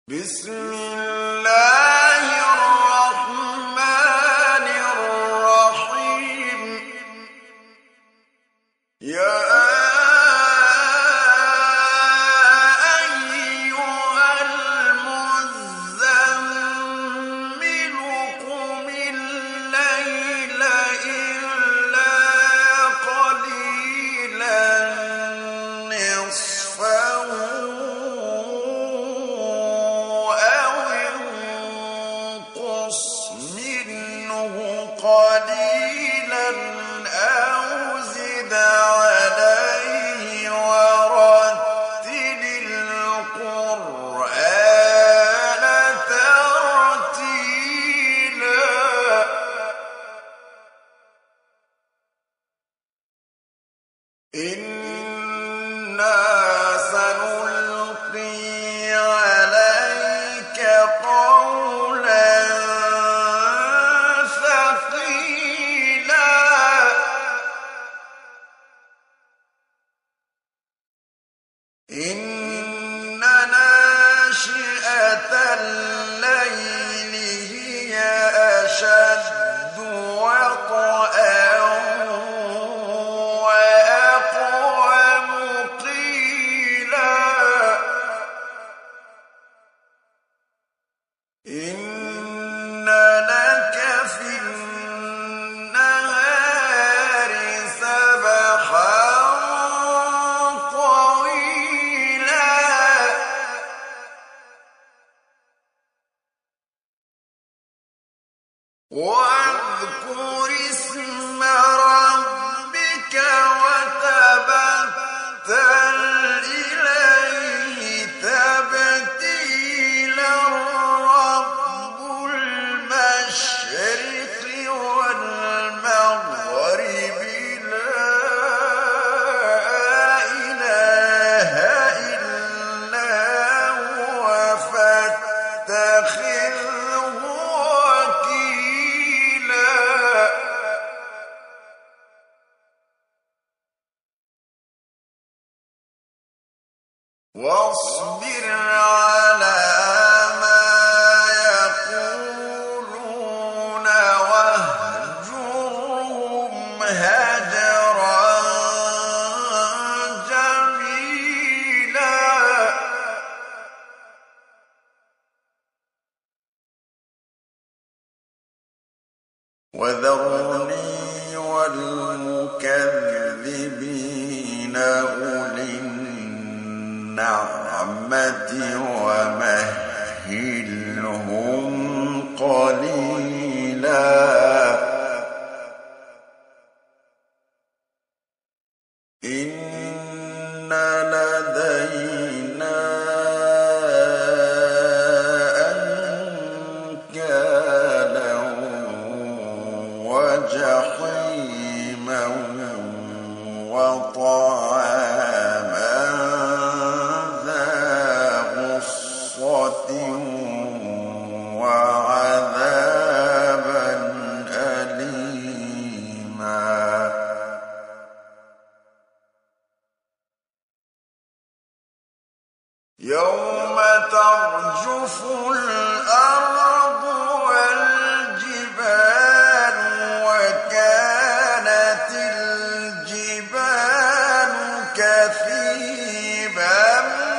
بسم الله الرحمن الرحيم يا أيها المزمل قم الليل إلا قليلا نصفه قليلا أو زد عليه ورتل القرآن ترتيلا إنا سنلقي عليك قولا إن ناشئة الليل هي أشد وطئا وأقوم قيلا إن لك في النهار سبحا واذكر اسم ربك وتبتل إليه تبتيلا رب المشرق والمغرب لا إله إلا هو فاتخذه واصبر على ما يقولون واهجرهم هجرا جميلا وذرني والمكذبين أولي النعمة ومهلهم قليلا إن لدينا أنكالا وجحيما وطعاما وعذابا أليما يوم ترجف الأرض والجبال وكانت الجبال كثيبا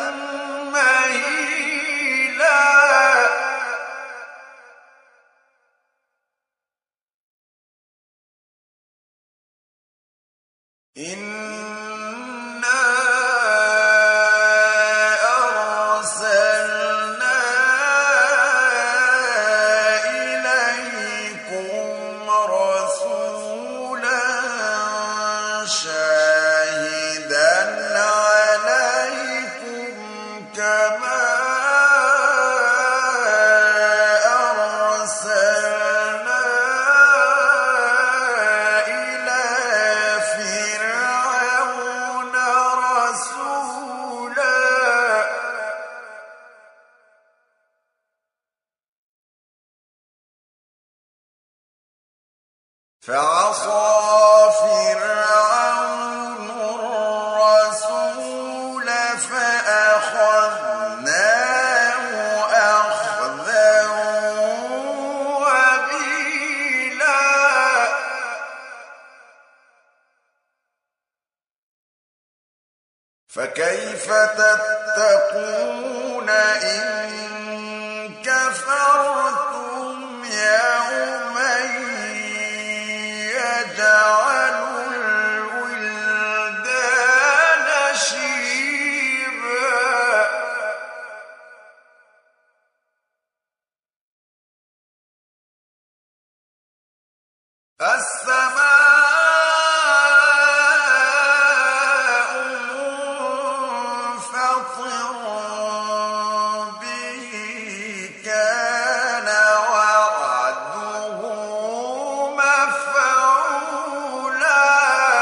إنا أرسلنا إليكم رسولا شاهدا عليكم كما فعصى فرعون الرسول فأخذناه كيف تتقون إن كفرتم يوما يجعل الولدان شيبا السماء منفطر به كان وعده مفعولا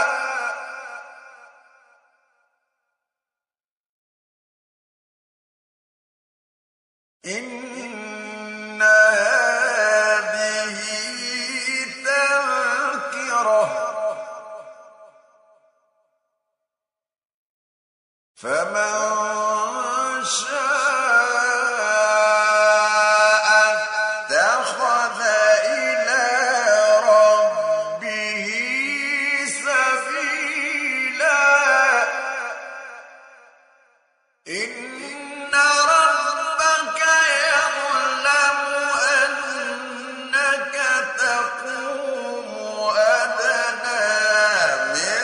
إن هذه تذكرة فمن شاء اتخذ إلى ربه سبيلا إن ربك يعلم أنك تقوم أدنى من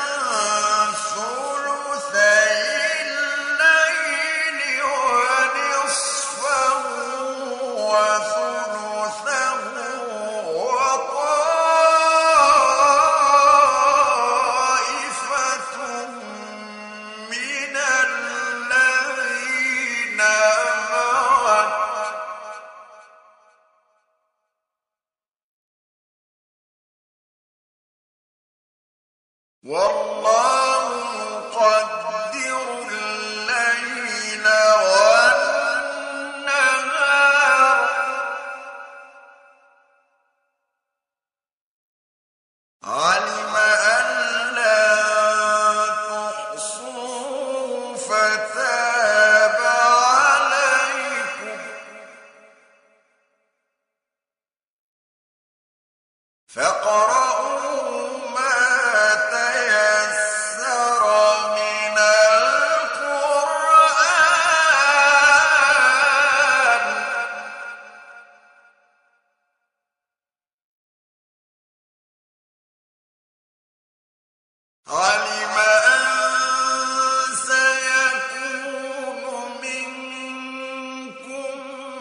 ثلثي الليل ونصفه وثلثه وطائفة من الذين معك والله يقدر الليل والنهار علم أن لا تحصوا فتاب عليكم فاقرؤوا ما تيسر من القرآن علم أن سيكون منكم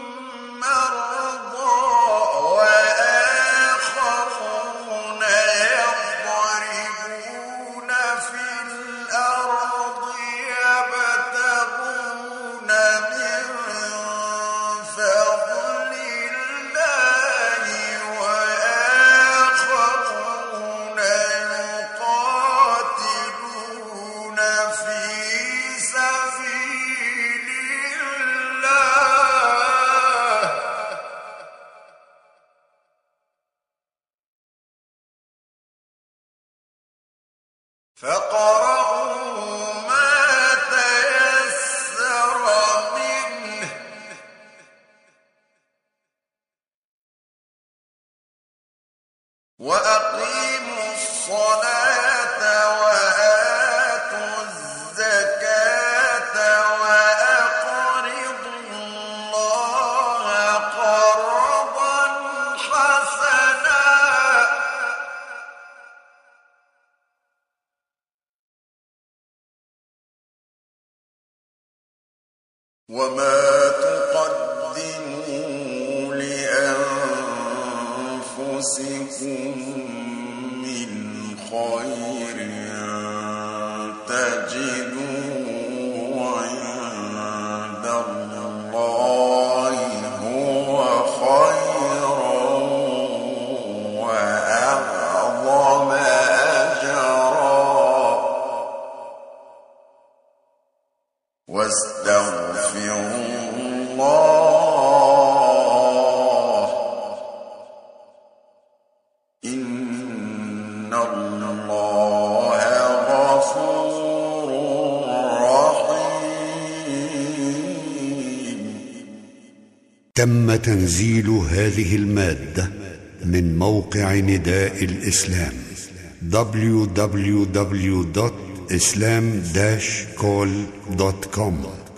مرضى وآخرون يضربون في الأرض يبتغون من فضل الله وآخرون يقاتلون في سبيل الله فاقرؤوا ما تيسر منه وأقيموا الصلاة وآتوا الزكاة وأقرضوا الله قرضا حسنا وما تقدموا لأنفسكم من خير تجدوه عند الله هو خيرا وأعظم أجرا واستغفروا الله إن الله غفور رحيم. تم تنزيل هذه المادة من موقع نداء الإسلام www.nidaelislam islam-call.com